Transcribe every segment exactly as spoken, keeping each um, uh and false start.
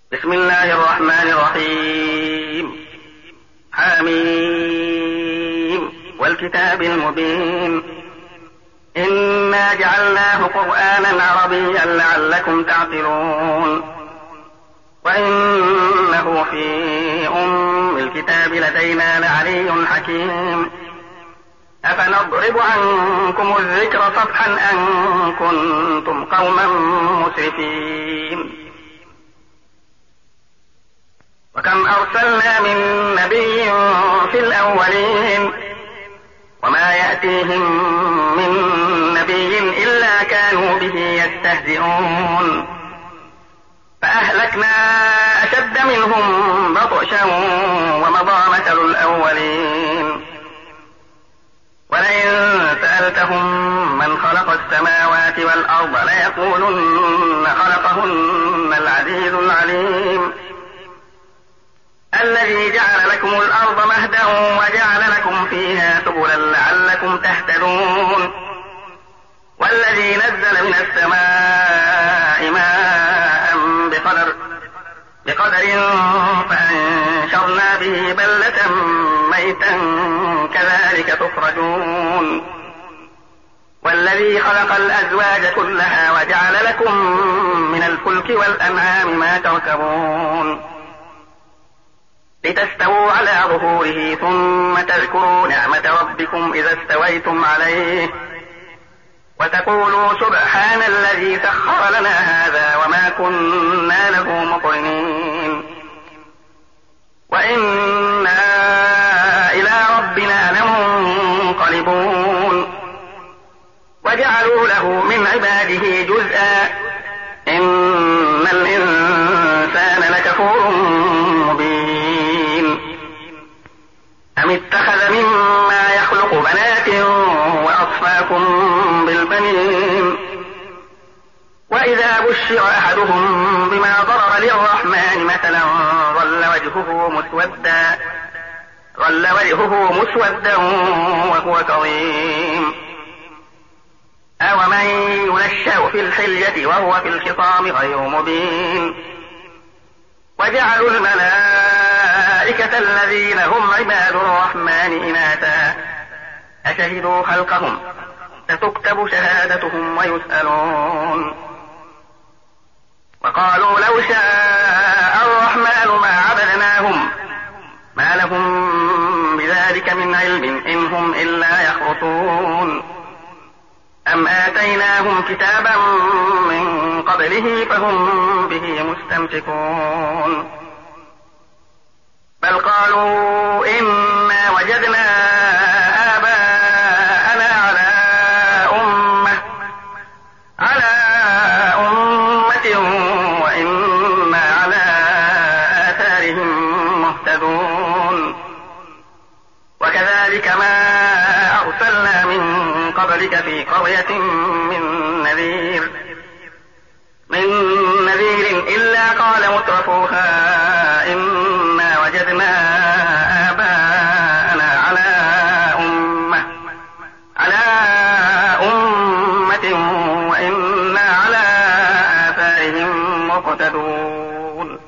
بسم الله الرحمن الرحيم. حميم والكتاب المبين. إنا جعلناه قرآنا عربيا لعلكم تعقلون. وإنه في أم الكتاب لدينا لعلي حكيم. أفنضرب عنكم الذكر صفحا أن كنتم قوما مسرفين. وكم أرسلنا من نبي في الأولين وما يأتيهم من نبي إلا كانوا به يستهزئون. فأهلكنا أشد منهم بطشا ومضى مثل الأولين. ولئن سألتهم من خلق السماوات والأرض ليقولن خلقهن العزيز العليم الذي جعل لكم الأرض مهدا وجعل لكم فيها سبلا لعلكم تهتدون. والذي نزل من السماء ماء بقدر, بقدر فأنشرنا به بلة ميتا كذلك تخرجون. والذي خلق الأزواج كلها وجعل لكم من الفلك والأنعام ما تركبون لتستووا على ظهوره ثم تذكروا نعمة ربكم إذا استويتم عليه وتقولوا سبحان الذي سخر لنا هذا وما كنا له مقرنين وإنا إلى ربنا لمنقلبون. وجعلوا له من عباده جزءا إن الإنسان لكفور مبين. أم اتخذ مما يخلق بنات وأصفاكم بالبنين وإذا بشر أحدهم بما ضرب للرحمن مثلا ظل وجهه مسودا ظل وجهه مسودا وهو كظيم. أومن ينشأ في الحلية وهو في الخصام غير مبين. وجعلوا الملائكة الذين هم عباد الرحمن إناثا أشهدوا خلقهم ستكتب شهادتهم ويسألون. وقالوا لو شاء الرحمن ما عبدناهم ما لهم بذلك من علم إن هم إلا يخرصون. أم آتيناهم كتابا من قبله فهم به مستمسكون. بل قالوا إنا وجدنا آباءنا على أمة على أمة وإنا على آثارهم مهتدون. وكذلك ما أرسلنا من قبلك في قرية من نذير من نذير إلا قال مترفوها إنا وجدنا آباءنا على أمة على أمة وإنا على آثارهم مقتدون.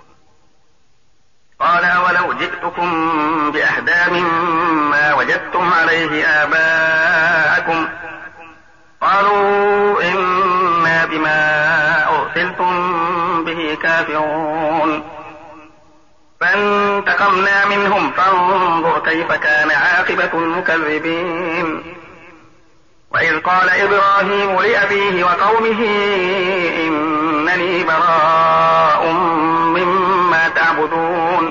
قال ولو جئتكم بأهدى مما وجدتم عليه آباءكم قالوا إنا بما أرسلتم به كافرون. فانتقمنا منهم فانظر كيف كان عاقبة المكذبين. وإذ قال إبراهيم لأبيه وقومه إنني براء مما تعبدون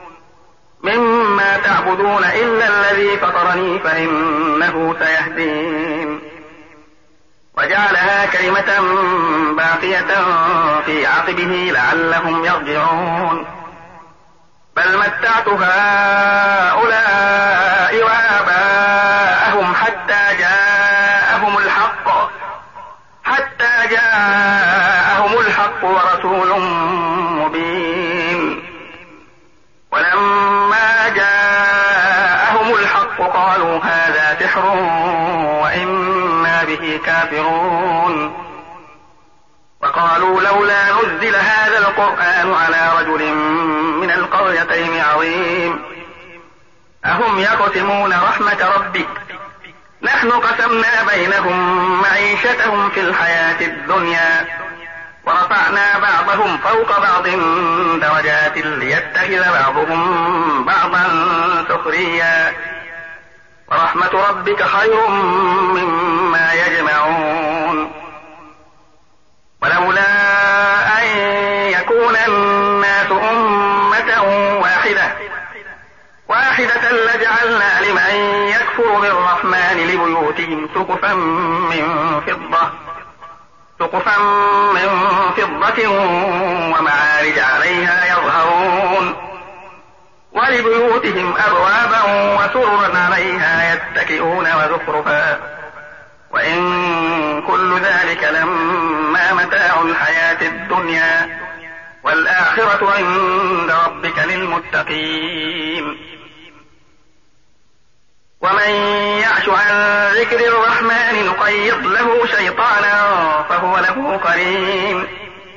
مما تعبدون إلا الذي فطرني فإنه سيهدين. وجعلها كلمة باقية في عقبه لعلهم يرجعون. بل متعت هؤلاء وآباءهم حتى جاءهم الحق حتى جاءهم الحق ورسول مبين. ولما جاءهم الحق قالوا هذا سحر وإنا به كافرون. وقال وقالوا لولا نزل هذا القرآن على رجل من القريتين عظيم أهم يقسمون رحمة ربك نحن قسمنا بينهم معيشتهم في الحياة الدنيا ورفعنا بعضهم فوق بعض درجات ليتخذ بعضهم بعضا سخريا ورحمة ربك خير مما يجمعون ولولا أن يكون الناس أمة واحدة واحدة لجعلنا لمن يكفر بالرحمن لبيوتهم سقفا من فضة سقفا من فضة ومعارج عليها يظهرون ولبيوتهم أبوابا وسررا عليها يتكئون وزخرفا وإن كل ذلك لما متاع الحياة الدنيا والآخرة عند ربك للمتقين ومن يعش عن ذكر الرحمن نقيض له شيطانا فهو له قرين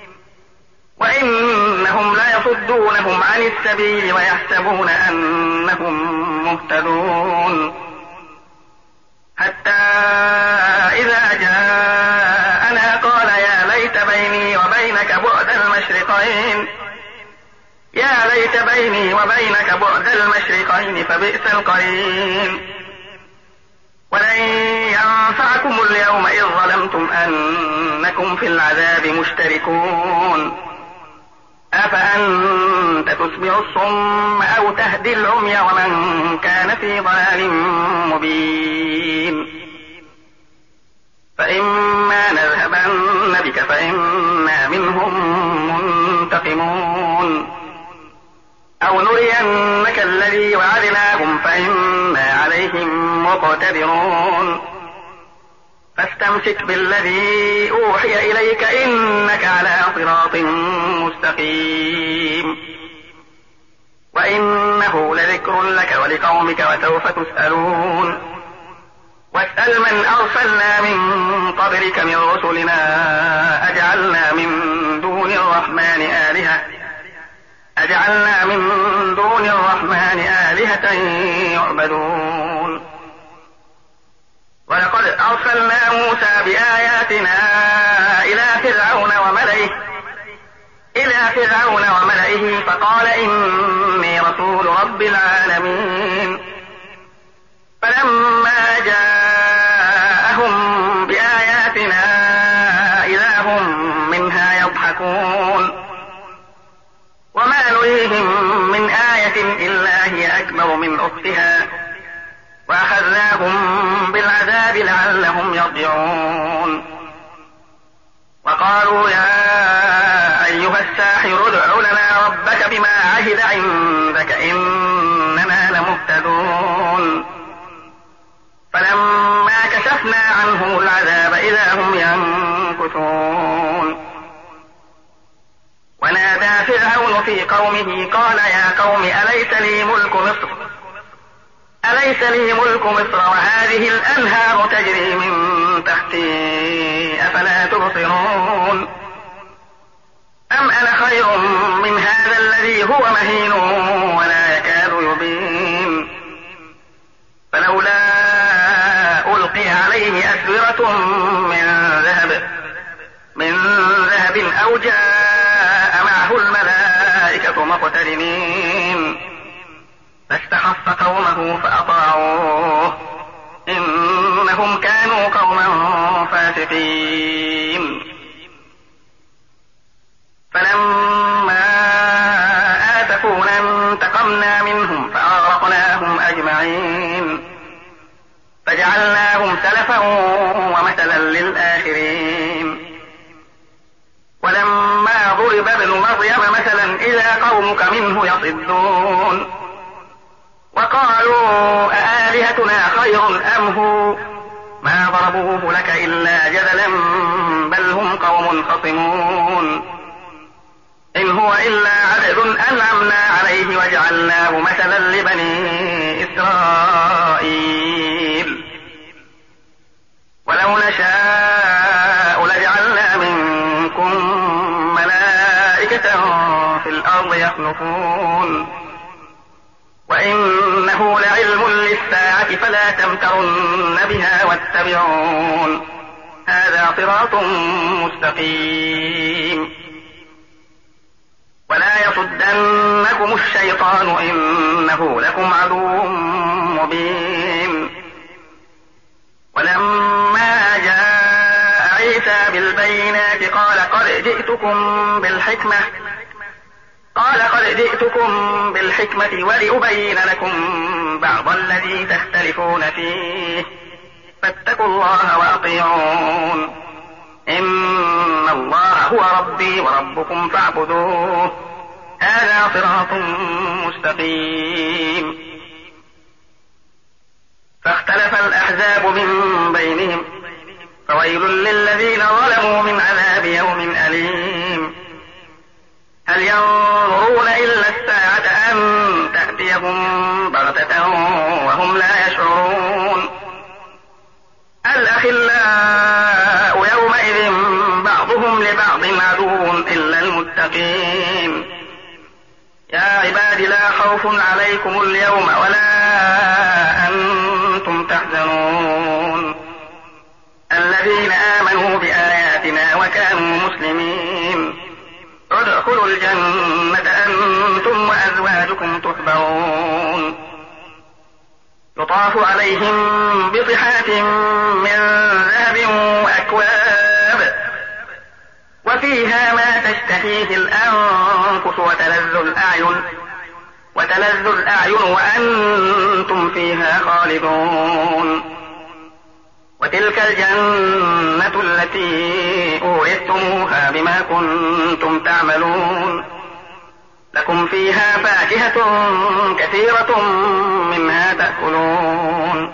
وإنهم ليصدونهم عن السبيل ويحسبون أنهم مهتدون حتى إذا جاءنا قال يا ليت بيني وبينك بعد المشرقين يا ليت بيني وبينك بعد المشرقين فبئس القرين ولن ينفعكم اليوم إذ ظلمتم أنكم في العذاب مشتركون أفأنت تسمع الصم أو تهدي العمي ومن كان في ضلال مبين فإما نذهبن بك فإنا منهم منتقمون أو نرينك الذي وعدناهم فإنا عليهم مقتدرون فاستمسك بالذي أوحي إليك إنك على صراط مستقيم وإنه لذكر لك ولقومك وسوف تسألون واسأل من أرسلنا من قبلك من رسلنا أجعلنا من دون الرحمن آلهة أجعلنا من دون الرحمن آلهة يعبدون ولقد أرسلنا موسى بآياتنا إلى فرعون وملئه إلى فرعون وملئه فقال إني رسول رب العالمين فلما جاءهم بآياتنا إذا هم منها يضحكون وما نريهم من آية إلا هي أكبر من أختها وأخذناهم بالعذاب لعلهم يرجعون وقالوا يا أيها الساحر ادع لنا ربك بما عهد عندك إننا لمهتدون فلما كشفنا عنهم العذاب إذا هم ينكثون ونادى فرعون في قومه قال يا قوم أليس لي ملك مصر أليس لي ملك مصر وهذه الأنهار تجري من تحتي أفلا تبصرون أم أنا خير من هذا الذي هو مهين ولا يكاد يبين فلولا ألقي عليه أسورة من ذهب من ذهب أو جاء معه الملائكة مقترنين فاستخف قومه فأطاعوه إنهم كانوا قوما فاسقين فلما آسفونا انتقمنا منهم فأغرقناهم أجمعين فجعلناهم سلفا ومثلا للآخرين ولما ضرب ابن مريم مثلا إذا قومك منه يصدون وقالوا أآلهتنا خير أم هو ما ضربوه لك إلا جدلا بل هم قوم خصمون إن هو إلا عبد أنعمنا عليه وجعلناه مثلا لبني إسرائيل ولو نشاء لجعلنا منكم في الأرض يخلفون وإنه لعلم للساعة فلا تمترن بها واتبعون هذا صراط مستقيم ولا يصدنكم الشيطان إنه لكم عدو مبين ولما جاء عيسى بالبينات قال قد جئتكم بالحكمة قال قد جئتكم بالحكمة ولأبين لكم بعض الذي تختلفون فيه فاتقوا الله وأطيعون إن الله هو ربي وربكم فاعبدوه هذا صراط مستقيم فاختلف الأحزاب من بينهم فويل للذين ظلموا من عذاب يوم أليم هل ينظرون إلا الساعة أن تأتيهم بغتة وهم لا يشعرون الأخلاء يومئذ بعضهم لبعض عدو إلا المتقين يا عباد لا خوف عليكم اليوم ولا أنتم تحزنون الذين آمنوا بآياتنا وكانوا مسلمين ادخلوا الجنة أنتم وأزواجكم تحبرون يطاف عليهم بصحاف من ذهب وأكواب وفيها ما تشتهيه الأنفس وتلذ الأعين وتلذ الأعين وأنتم فيها خالدون وتلك الجنة التي أورثتموها بما كنتم تعملون لكم فيها فاكهة كثيرة منها تأكلون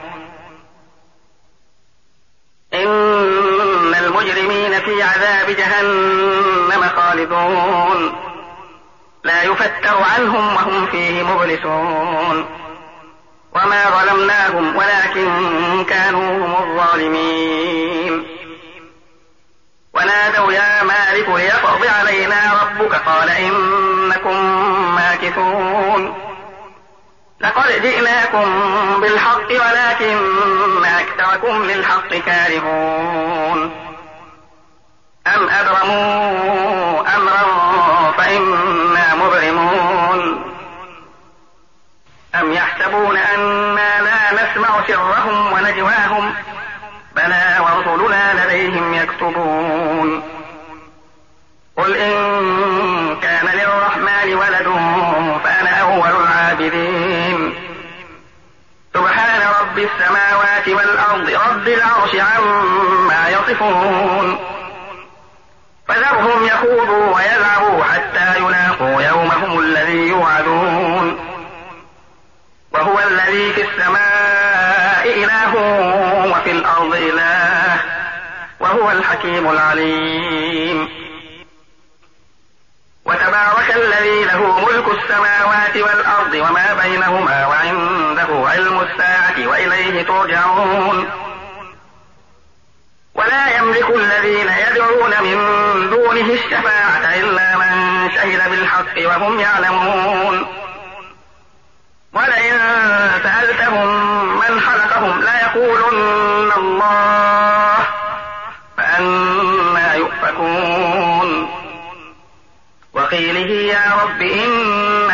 إن المجرمين في عذاب جهنم خالدون لا يفتر عنهم وهم فيه مبلسون وما ظلمناهم ولكن كانوا هم الظالمين ونادوا يا مالك ليقض علينا ربك قال إنكم ماكثون لقد جئناكم بالحق ولكن أكثركم للحق كارهون أم أبرموا أمرا فإنا مبرمون أم يحسبون أنا لا نسمع سرهم ونجواهم بلى ورسلنا لديهم يكتبون قل إن كان للرحمن ولد فأنا أول العابدين سبحان رب السماوات والأرض رب العرش عما يصفون فذرهم يخوضوا ويلعبوا حتى يلاقوا يومهم الذي يوعدون وهو الذي في السماء إله وفي الأرض إله وهو الحكيم العليم وتبارك الذي له ملك السماوات والأرض وما بينهما وعنده علم الساعة وإليه ترجعون ولا يملك الذين يدعون من دونه الشفاعة إلا من شهد بالحق وهم يعلمون ولئن سألتهم من خلقهم ليقولن الله فأنى يؤفكون وقيله يا رب إن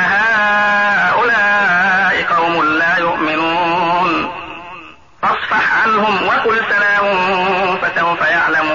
هؤلاء قوم لا يؤمنون فاصفح عنهم وقل سلام فسوف يعلمون